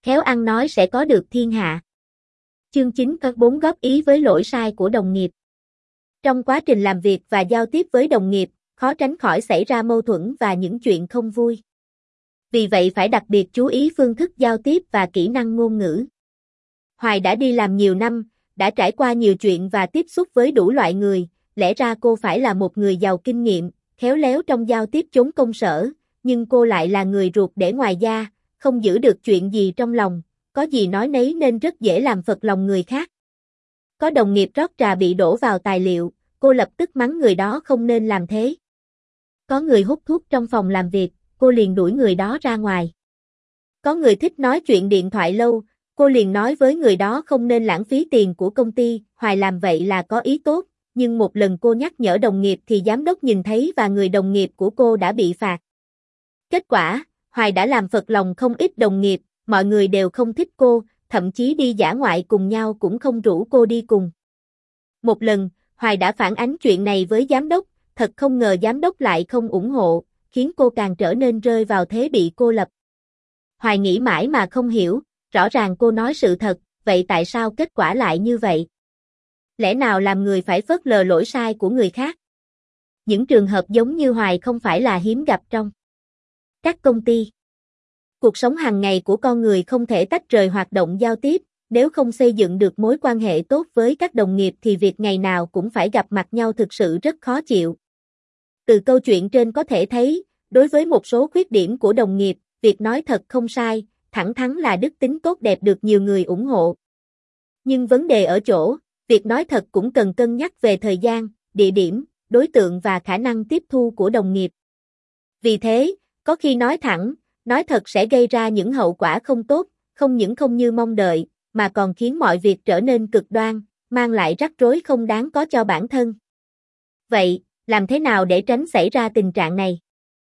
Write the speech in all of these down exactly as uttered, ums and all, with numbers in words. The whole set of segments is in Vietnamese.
khéo ăn nói sẽ có được thiên hạ. Chương chín có bốn góp ý với lỗi sai của đồng nghiệp. Trong quá trình làm việc và giao tiếp với đồng nghiệp, khó tránh khỏi xảy ra mâu thuẫn và những chuyện không vui. Vì vậy phải đặc biệt chú ý phương thức giao tiếp và kỹ năng ngôn ngữ. Hoài đã đi làm nhiều năm, đã trải qua nhiều chuyện và tiếp xúc với đủ loại người, lẽ ra cô phải là một người giàu kinh nghiệm, khéo léo trong giao tiếp chốn công sở, nhưng cô lại là người ruột để ngoài da, không giữ được chuyện gì trong lòng, có gì nói nấy nên rất dễ làm phật lòng người khác. Có đồng nghiệp rót trà bị đổ vào tài liệu, cô lập tức mắng người đó không nên làm thế. Có người hút thuốc trong phòng làm việc, cô liền đuổi người đó ra ngoài. Có người thích nói chuyện điện thoại lâu, cô liền nói với người đó không nên lãng phí tiền của công ty. Hoài làm vậy là có ý tốt, nhưng một lần cô nhắc nhở đồng nghiệp thì giám đốc nhìn thấy và người đồng nghiệp của cô đã bị phạt. Kết quả, Hoài đã làm phật lòng không ít đồng nghiệp, mọi người đều không thích cô, thậm chí đi dã ngoại cùng nhau cũng không rủ cô đi cùng. Một lần, Hoài đã phản ánh chuyện này với giám đốc, thật không ngờ giám đốc lại không ủng hộ, khiến cô càng trở nên rơi vào thế bị cô lập. Hoài nghĩ mãi mà không hiểu, rõ ràng cô nói sự thật, vậy tại sao kết quả lại như vậy? Lẽ nào làm người phải phớt lờ lỗi sai của người khác? Những trường hợp giống như Hoài không phải là hiếm gặp trong các công ty. Cuộc sống hàng ngày của con người không thể tách rời hoạt động giao tiếp, nếu không xây dựng được mối quan hệ tốt với các đồng nghiệp thì việc ngày nào cũng phải gặp mặt nhau thực sự rất khó chịu. Từ câu chuyện trên có thể thấy, đối với một số khuyết điểm của đồng nghiệp, việc nói thật không sai, thẳng thắn là đức tính tốt đẹp được nhiều người ủng hộ. Nhưng vấn đề ở chỗ, việc nói thật cũng cần cân nhắc về thời gian, địa điểm, đối tượng và khả năng tiếp thu của đồng nghiệp. Vì thế, có khi nói thẳng, nói thật sẽ gây ra những hậu quả không tốt, không những không như mong đợi, mà còn khiến mọi việc trở nên cực đoan, mang lại rắc rối không đáng có cho bản thân. Vậy, làm thế nào để tránh xảy ra tình trạng này?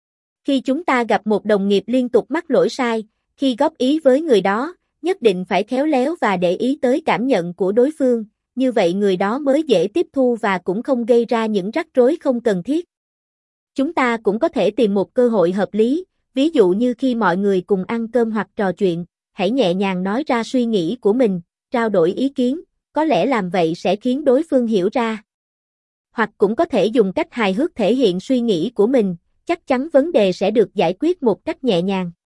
Khi chúng ta gặp một đồng nghiệp liên tục mắc lỗi sai, khi góp ý với người đó, nhất định phải khéo léo và để ý tới cảm nhận của đối phương, như vậy người đó mới dễ tiếp thu và cũng không gây ra những rắc rối không cần thiết. Chúng ta cũng có thể tìm một cơ hội hợp lý, ví dụ như khi mọi người cùng ăn cơm hoặc trò chuyện, hãy nhẹ nhàng nói ra suy nghĩ của mình, trao đổi ý kiến, có lẽ làm vậy sẽ khiến đối phương hiểu ra. Hoặc cũng có thể dùng cách hài hước thể hiện suy nghĩ của mình, chắc chắn vấn đề sẽ được giải quyết một cách nhẹ nhàng.